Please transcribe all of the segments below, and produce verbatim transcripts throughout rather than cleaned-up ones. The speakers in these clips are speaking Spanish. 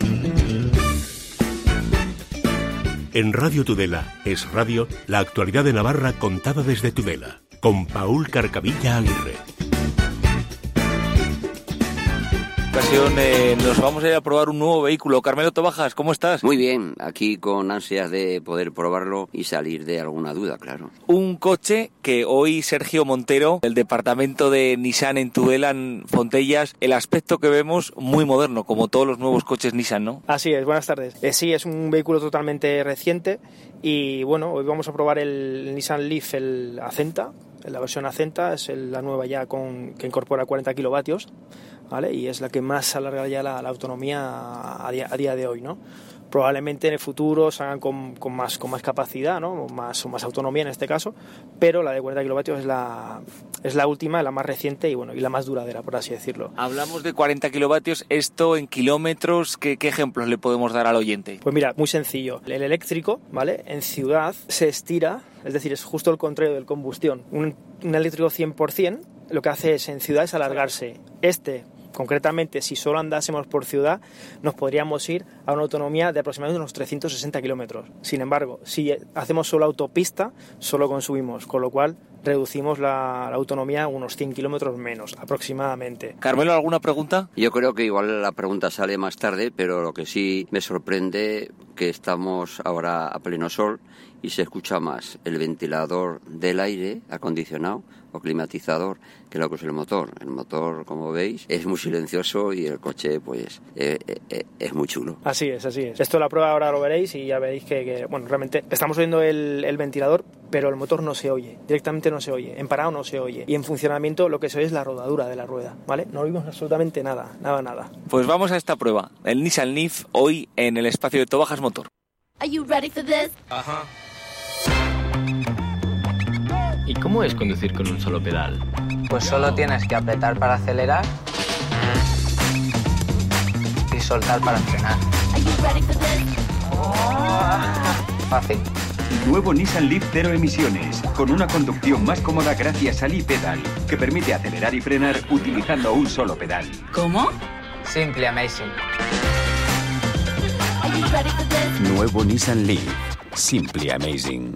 En Radio Tudela es radio, la actualidad de Navarra contada desde Tudela, con Paul Carcavilla Aguirre. Ocasión, eh, nos vamos a ir a probar un nuevo vehículo. Carmelo Tobajas, ¿cómo estás? Muy bien, aquí con ansias de poder probarlo y salir de alguna duda, claro. Un coche que hoy Sergio Montero, del departamento de Nissan en Tudela, en Fontellas, el aspecto que vemos muy moderno, como todos los nuevos coches Nissan, ¿no? Así es, buenas tardes. Eh, sí, es un vehículo totalmente reciente y bueno, hoy vamos a probar el Nissan Leaf, el Acenta. La versión Acenta es el, la nueva ya con, que incorpora cuarenta kilovatios, ¿vale? Y es la que más alarga ya la, la autonomía a día, a día de hoy, ¿no? Probablemente en el futuro salgan con, con, más, con más capacidad, ¿no? Más, más autonomía en este caso, pero la de cuarenta kilovatios es la, es la última, la más reciente y bueno y la más duradera, por así decirlo. Hablamos de cuarenta kilovatios, esto en kilómetros, ¿qué, qué ejemplos le podemos dar al oyente? Pues mira, muy sencillo. El eléctrico, ¿vale? En ciudad se estira, es decir, es justo el contrario del combustión. Un, un eléctrico cien por ciento lo que hace es en ciudad es alargarse. Este, concretamente, si solo andásemos por ciudad, nos podríamos ir a una autonomía de aproximadamente unos trescientos sesenta kilómetros. Sin embargo, si hacemos solo autopista, solo consumimos, con lo cual reducimos la, la autonomía a unos cien kilómetros menos, aproximadamente. Carmelo, ¿alguna pregunta? Yo creo que igual la pregunta sale más tarde, pero lo que sí me sorprende que estamos ahora a pleno sol y se escucha más el ventilador del aire acondicionado o climatizador que lo que es el motor. El motor, como veis, es muy silencioso y el coche, pues, eh, eh, es muy chulo. Así es, así es. Esto la prueba ahora lo veréis y ya veréis que, que bueno, realmente estamos oyendo el, el ventilador, pero el motor no se oye, directamente no se oye, en parado no se oye. Y en funcionamiento lo que se oye es la rodadura de la rueda, ¿vale? No oímos absolutamente nada, nada, nada. Pues vamos a esta prueba, el Nissan Leaf, hoy en el espacio de Tobajas Motor. Are you ready for this? Ajá. ¿Y cómo es conducir con un solo pedal? Pues solo tienes que apretar para acelerar y soltar para frenar. Are you ready for this? Fácil. Nuevo Nissan Leaf cero emisiones, con una conducción más cómoda gracias al iPedal, que permite acelerar y frenar utilizando un solo pedal. ¿Cómo? Simply amazing. Are you ready for this? Nuevo Nissan Leaf, Simply Amazing.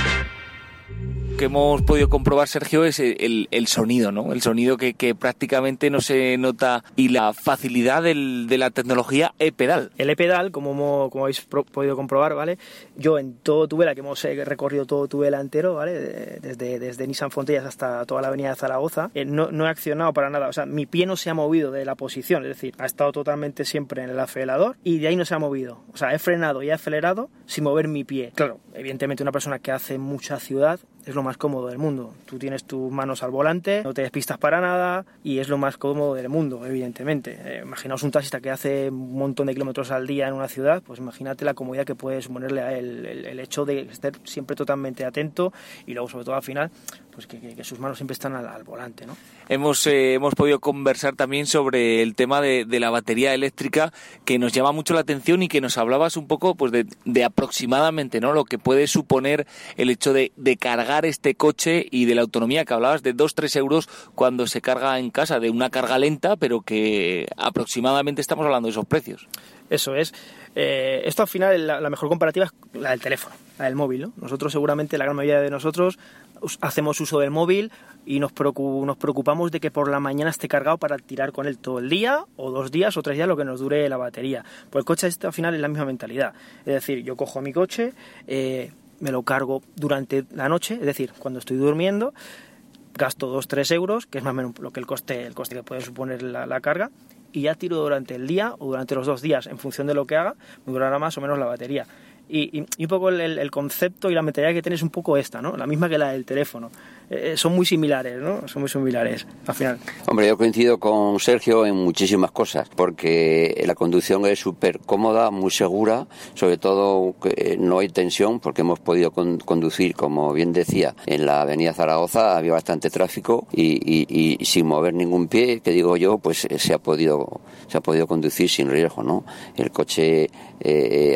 Que hemos podido comprobar, Sergio, es el, el sonido, ¿no? El sonido que, que prácticamente no se nota y la facilidad del, de la tecnología e-pedal. El e-pedal, como, hemos, como habéis pro, podido comprobar, ¿vale? Yo en todo Tudela, que hemos recorrido todo Tudela entero, ¿vale? Desde, desde Nissan Fontellas hasta toda la avenida de Zaragoza, eh, no, no he accionado para nada. O sea, mi pie no se ha movido de la posición, es decir, ha estado totalmente siempre en el acelerador y de ahí no se ha movido. O sea, he frenado y he acelerado sin mover mi pie. Claro, evidentemente una persona que hace mucha ciudad es lo más cómodo del mundo. Tú tienes tus manos al volante, no te despistas para nada y es lo más cómodo del mundo, evidentemente. Eh, imaginaos un taxista que hace un montón de kilómetros al día en una ciudad, pues imagínate la comodidad que puede suponerle a él el, el hecho de estar siempre totalmente atento y luego, sobre todo al final, pues que, que, que sus manos siempre están al, al volante, ¿no? Hemos, eh, hemos podido conversar también sobre el tema de, de la batería eléctrica, que nos llama mucho la atención y que nos hablabas un poco pues de, de aproximadamente, ¿no? Lo que puede suponer el hecho de, de cargar este coche y de la autonomía que hablabas de dos a tres euros cuando se carga en casa, de una carga lenta, pero que aproximadamente estamos hablando de esos precios. Eso es. Eh, esto al final, la, la mejor comparativa es la del teléfono, la del móvil, ¿no? Nosotros seguramente, la gran mayoría de nosotros, hacemos uso del móvil y nos, preocup- nos preocupamos de que por la mañana esté cargado para tirar con él todo el día, o dos días, o tres días, lo que nos dure la batería. Pues el coche este al final es la misma mentalidad. Es decir, yo cojo mi coche, eh, me lo cargo durante la noche, es decir, cuando estoy durmiendo, gasto dos a tres euros, que es más o menos lo que el coste, el coste que puede suponer la, la carga, y ya tiro durante el día o durante los dos días, en función de lo que haga, me durará más o menos la batería. Y, y, y un poco el, el concepto y la mentalidad que tienes es un poco esta, ¿no? La misma que la del teléfono. Eh, son muy similares, ¿no? Son muy similares, al final. Hombre, yo coincido con Sergio en muchísimas cosas, porque la conducción es súper cómoda, muy segura, sobre todo que no hay tensión, porque hemos podido con, conducir, como bien decía, en la avenida Zaragoza, había bastante tráfico y, y, y sin mover ningún pie, que digo yo, pues se ha podido, se ha podido conducir sin riesgo, ¿no? El coche eh,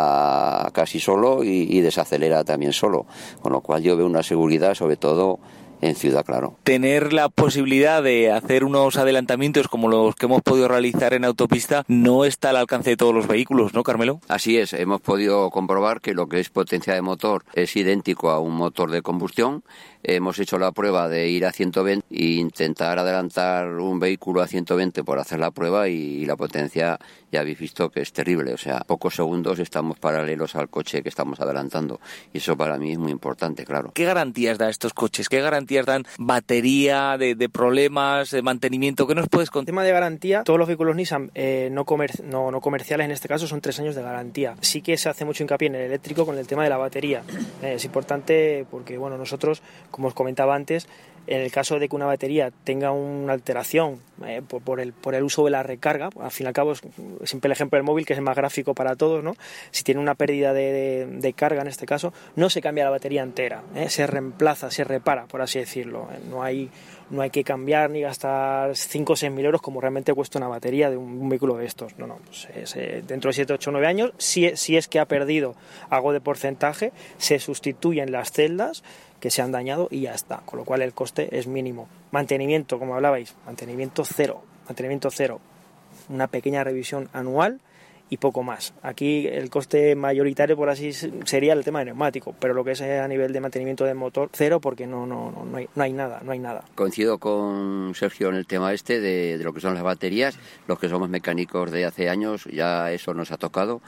acelera casi solo y, y desacelera también solo, con lo cual yo veo una seguridad, sobre todo En ciudad, claro. Tener la posibilidad de hacer unos adelantamientos como los que hemos podido realizar en autopista no está al alcance de todos los vehículos, ¿no, Carmelo? Así es, hemos podido comprobar que lo que es potencia de motor es idéntico a un motor de combustión. Hemos hecho la prueba de ir a ciento veinte e intentar adelantar un vehículo a ciento veinte por hacer la prueba y la potencia ya habéis visto que es terrible. O sea, pocos segundos estamos paralelos al coche que estamos adelantando y eso para mí es muy importante, claro. ¿Qué garantías dan estos coches? ¿Qué garantías dan batería, de, de problemas, de mantenimiento? ¿Qué nos puedes contar? En tema de garantía, todos los vehículos Nissan eh, no, comer, no, no comerciales en este caso son tres años de garantía. Sí que se hace mucho hincapié en el eléctrico con el tema de la batería. Eh, es importante porque, bueno, nosotros, como os comentaba antes, en el caso de que una batería tenga una alteración eh, por, por, el, por el uso de la recarga, al fin y al cabo es siempre el ejemplo del móvil, que es el más gráfico para todos, ¿no? Si tiene una pérdida de, de, de carga en este caso, no se cambia la batería entera, ¿eh? Se reemplaza, se repara, por así decirlo. ¿eh? No hay, no hay que cambiar ni gastar cinco o seis mil euros como realmente cuesta una batería de un, un vehículo de estos. No, no, pues, es, eh, dentro de siete, ocho, nueve años, si, si es que ha perdido algo de porcentaje, se sustituyen las celdas que se han dañado y ya está, con lo cual el coste es mínimo. Mantenimiento, como hablabais, mantenimiento cero, mantenimiento cero, una pequeña revisión anual y poco más. Aquí el coste mayoritario, por así sería el tema de neumático, pero lo que es a nivel de mantenimiento del motor, cero, porque no, no, no, no, hay, no hay nada, no hay nada. Coincido con Sergio en el tema este de, de lo que son las baterías. Los que somos mecánicos de hace años, ya eso nos ha tocado.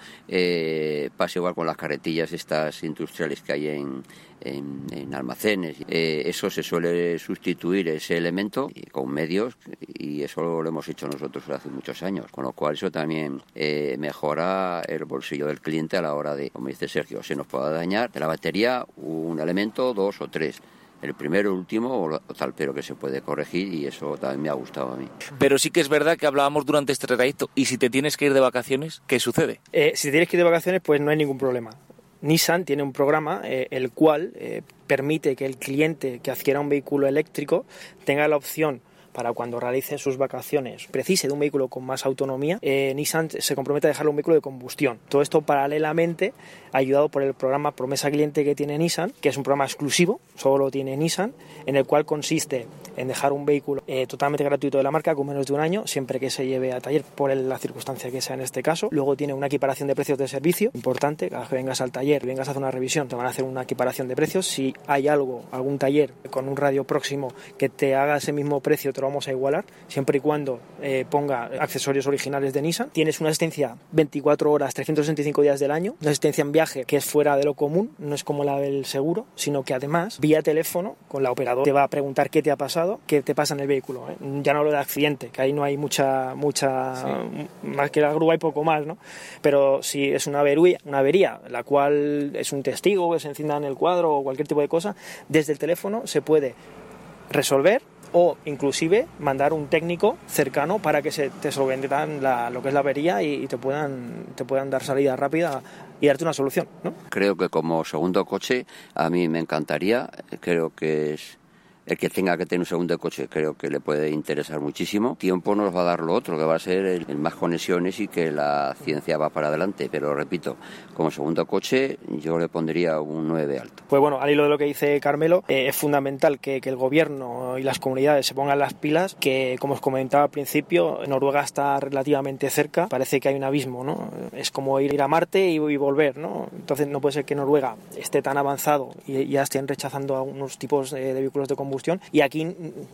Eh, pasa igual con las carretillas estas industriales que hay en, en, en almacenes. Eh, eso se suele sustituir, ese elemento, con medios, y eso lo hemos hecho nosotros hace muchos años, con lo cual eso también eh, me mejora el bolsillo del cliente a la hora de, como dice Sergio, se nos pueda dañar de la batería un elemento, dos o tres. El primero, el último o tal, pero que se puede corregir y eso también me ha gustado a mí. Pero sí que es verdad que hablábamos durante este trayecto, y si te tienes que ir de vacaciones, ¿qué sucede? Eh, si te tienes que ir de vacaciones, pues no hay ningún problema. Nissan tiene un programa eh, el cual eh, permite que el cliente que adquiera un vehículo eléctrico tenga la opción para cuando realice sus vacaciones, precise de un vehículo con más autonomía, eh, Nissan se compromete a dejarle un vehículo de combustión. Todo esto paralelamente ayudado por el programa Promesa Cliente que tiene Nissan, que es un programa exclusivo, solo tiene Nissan, en el cual consiste en dejar un vehículo eh, totalmente gratuito de la marca con menos de un año, siempre que se lleve a taller por el, la circunstancia que sea en este caso. Luego tiene una equiparación de precios de servicio, importante, cada vez que vengas al taller, vengas a hacer una revisión, te van a hacer una equiparación de precios. Si hay algo, algún taller con un radio próximo que te haga ese mismo precio, te lo vamos a igualar, siempre y cuando eh, ponga accesorios originales de Nissan. Tienes una asistencia veinticuatro horas, trescientos sesenta y cinco días del año, una asistencia en viaje que es fuera de lo común, no es como la del seguro, sino que además, vía teléfono, con la operadora te va a preguntar qué te ha pasado, qué te pasa en el vehículo. ¿eh? Ya no hablo de accidente, que ahí no hay mucha, mucha sí. Más que la grúa y poco más, ¿no? Pero si es una avería, una avería, la cual es un testigo que se encienda en el cuadro o cualquier tipo de cosa, desde el teléfono se puede resolver o inclusive mandar un técnico cercano para que se te solventen la, lo que es la avería y, y te puedan te puedan dar salida rápida y darte una solución, ¿no? Creo que como segundo coche a mí me encantaría, creo que es el que tenga que tener un segundo coche, creo que le puede interesar muchísimo. Tiempo nos va a dar lo otro, que va a ser el, el más conexiones y que la ciencia va para adelante, pero repito, como segundo coche yo le pondría un nueve alto. Pues bueno, al hilo de lo que dice Carmelo, eh, es fundamental que, que el gobierno y las comunidades se pongan las pilas, que como os comentaba al principio, Noruega está relativamente cerca, parece que hay un abismo, ¿no? Es como ir, ir a Marte y, y volver, ¿no? Entonces no puede ser que Noruega esté tan avanzado y ya estén rechazando a unos tipos de, de vehículos de combustión, y aquí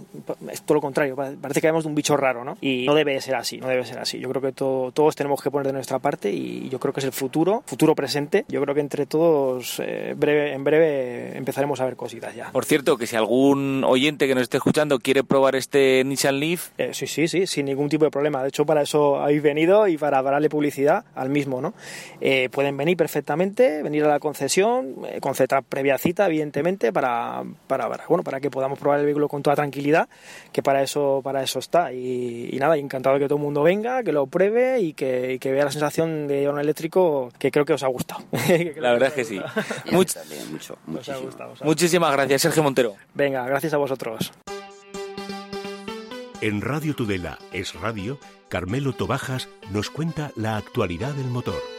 es todo lo contrario, parece que vemos de un bicho raro, ¿no? Y no debe ser así, no debe ser así. Yo creo que todo, todos tenemos que poner de nuestra parte y yo creo que es el futuro, futuro presente. Yo creo que entre todos eh, breve, en breve empezaremos a ver cositas ya. Por cierto, que si algún oyente que nos esté escuchando quiere probar este Nissan Leaf... Eh, sí, sí, sí, sin ningún tipo de problema. De hecho, para eso habéis venido y para darle publicidad al mismo, ¿no? Eh, pueden venir perfectamente, venir a la concesión, eh, concertar previa cita, evidentemente, para, para, para, bueno, para que podamos probar el vehículo con toda tranquilidad, que para eso para eso está. Y, y nada, encantado de que todo el mundo venga, que lo pruebe y que, y que vea la sensación de un eléctrico, que creo que os ha gustado. La verdad es que sí. Much... También, mucho, os ha gustado, os ha Muchísimas gracias, Sergio Montero. Venga, gracias a vosotros. En Radio Tudela es Radio, Carmelo Tobajas nos cuenta la actualidad del motor.